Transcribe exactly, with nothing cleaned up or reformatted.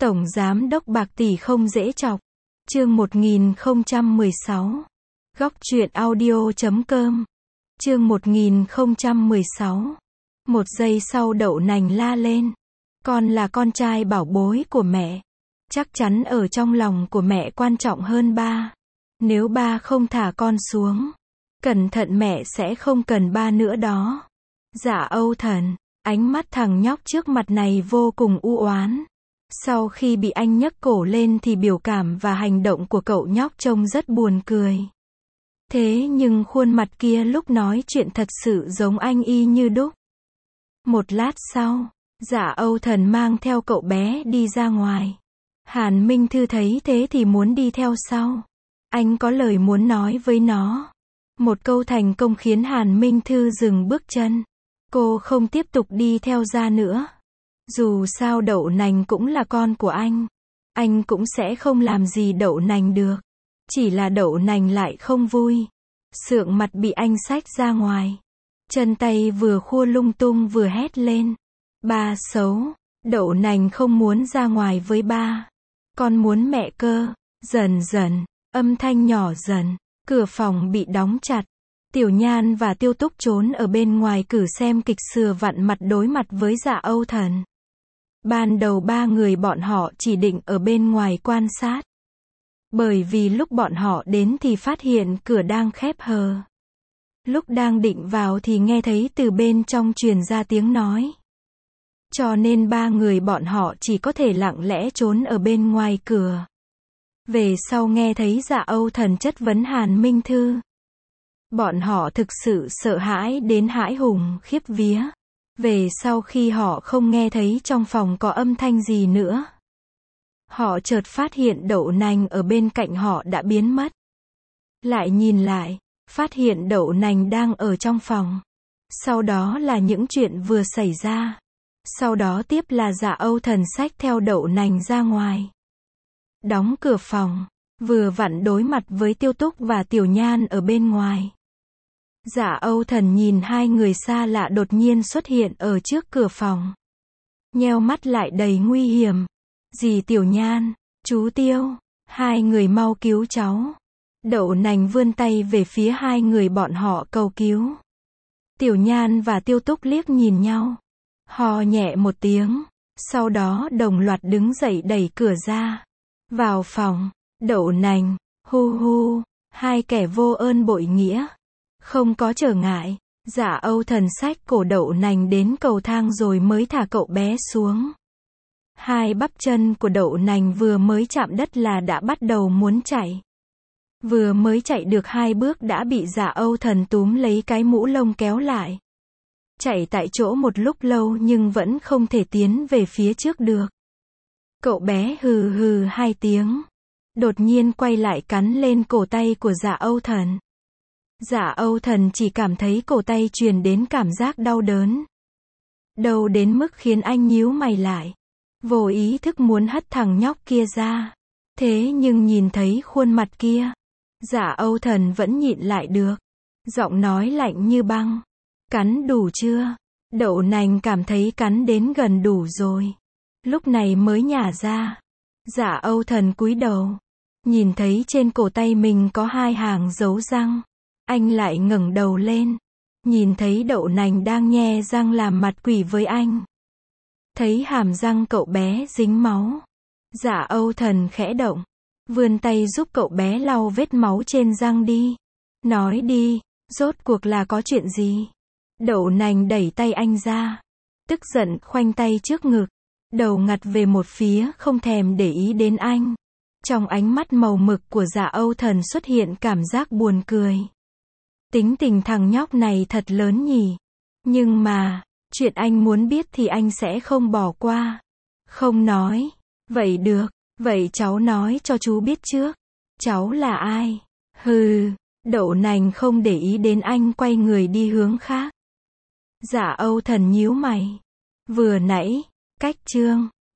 Tổng giám đốc bạc tỷ không dễ chọc. Chương một nghìn không trăm mười sáu. Góc truyện audio chấm com. Chương một nghìn không trăm mười sáu. Một giây sau Đậu Nành la lên. Con là con trai bảo bối của mẹ. Chắc chắn ở trong lòng của mẹ quan trọng hơn ba. Nếu ba không thả con xuống, cẩn thận mẹ sẽ không cần ba nữa đó. Dạ Âu Thần, ánh mắt thằng nhóc trước mặt này vô cùng u oán. Sau khi bị anh nhấc cổ lên thì biểu cảm và hành động của cậu nhóc trông rất buồn cười. Thế nhưng khuôn mặt kia lúc nói chuyện thật sự giống anh y như đúc. Một lát sau, Dạ Âu Thần mang theo cậu bé đi ra ngoài. Hàn Minh Thư thấy thế thì muốn đi theo sau. Anh có lời muốn nói với nó. Một câu thành công khiến Hàn Minh Thư dừng bước chân. Cô không tiếp tục đi theo ra nữa. Dù sao Đậu Nành cũng là con của anh. Anh cũng sẽ không làm gì Đậu Nành được. Chỉ là Đậu Nành lại không vui. Sượng mặt bị anh xách ra ngoài. Chân tay vừa khua lung tung vừa hét lên. Ba xấu. Đậu Nành không muốn ra ngoài với ba. Con muốn mẹ cơ. Dần dần. Âm thanh nhỏ dần. Cửa phòng bị đóng chặt. Tiểu Nhan và Tiêu Túc trốn ở bên ngoài cử xem kịch sửa vặn mặt đối mặt với Dạ Âu Thần. Ban đầu ba người bọn họ chỉ định ở bên ngoài quan sát. Bởi vì lúc bọn họ đến thì phát hiện cửa đang khép hờ. Lúc đang định vào thì nghe thấy từ bên trong truyền ra tiếng nói. Cho nên ba người bọn họ chỉ có thể lặng lẽ trốn ở bên ngoài cửa. Về sau nghe thấy Dạ Âu Thần chất vấn Hàn Minh Thư. Bọn họ thực sự sợ hãi đến hãi hùng khiếp vía. Về sau khi họ không nghe thấy trong phòng có âm thanh gì nữa. Họ chợt phát hiện Đậu Nành ở bên cạnh họ đã biến mất. Lại nhìn lại, phát hiện Đậu Nành đang ở trong phòng. Sau đó là những chuyện vừa xảy ra. Sau đó tiếp là Dạ Âu Thần xách theo Đậu Nành ra ngoài. Đóng cửa phòng, vừa vặn đối mặt với Tiêu Túc và Tiểu Nhan ở bên ngoài. Dạ Âu Thần nhìn hai người xa lạ đột nhiên xuất hiện ở trước cửa phòng. Nheo mắt lại đầy nguy hiểm. Dì Tiểu Nhan, chú Tiêu, hai người mau cứu cháu. Đậu Nành vươn tay về phía hai người bọn họ cầu cứu. Tiểu Nhan và Tiêu Túc liếc nhìn nhau. Hò nhẹ một tiếng. Sau đó đồng loạt đứng dậy đẩy cửa ra. Vào phòng, Đậu Nành, hu hu, hai kẻ vô ơn bội nghĩa. Không có trở ngại, Dạ Âu Thần xách cổ Đậu Nành đến cầu thang rồi mới thả cậu bé xuống. Hai bắp chân của Đậu Nành vừa mới chạm đất là đã bắt đầu muốn chạy. Vừa mới chạy được hai bước đã bị Dạ Âu Thần túm lấy cái mũ lông kéo lại. Chạy tại chỗ một lúc lâu nhưng vẫn không thể tiến về phía trước được. Cậu bé hừ hừ hai tiếng. Đột nhiên quay lại cắn lên cổ tay của Dạ Âu Thần. Dạ Âu Thần chỉ cảm thấy cổ tay truyền đến cảm giác đau đớn. Đau đến mức khiến anh nhíu mày lại. Vô ý thức muốn hất thằng nhóc kia ra. Thế nhưng nhìn thấy khuôn mặt kia, Dạ Âu Thần vẫn nhịn lại được. Giọng nói lạnh như băng. Cắn đủ chưa? Đậu Nành cảm thấy cắn đến gần đủ rồi. Lúc này mới nhả ra. Dạ Âu Thần cúi đầu. Nhìn thấy trên cổ tay mình có hai hàng dấu răng. Anh lại ngẩng đầu lên. Nhìn thấy Đậu Nành đang nhe răng làm mặt quỷ với anh. Thấy hàm răng cậu bé dính máu. Dạ Âu Thần khẽ động. Vươn tay giúp cậu bé lau vết máu trên răng đi. Nói đi, rốt cuộc là có chuyện gì? Đậu Nành đẩy tay anh ra. Tức giận khoanh tay trước ngực. Đầu ngặt về một phía không thèm để ý đến anh. Trong ánh mắt màu mực của Dạ Âu Thần xuất hiện cảm giác buồn cười. Tính tình thằng nhóc này thật lớn nhỉ. Nhưng mà, chuyện anh muốn biết thì anh sẽ không bỏ qua. Không nói. Vậy được, vậy cháu nói cho chú biết trước. Cháu là ai? Hừ, Đậu Nành không để ý đến anh quay người đi hướng khác. Dạ Âu Thần nhíu mày. Vừa nãy, cách chương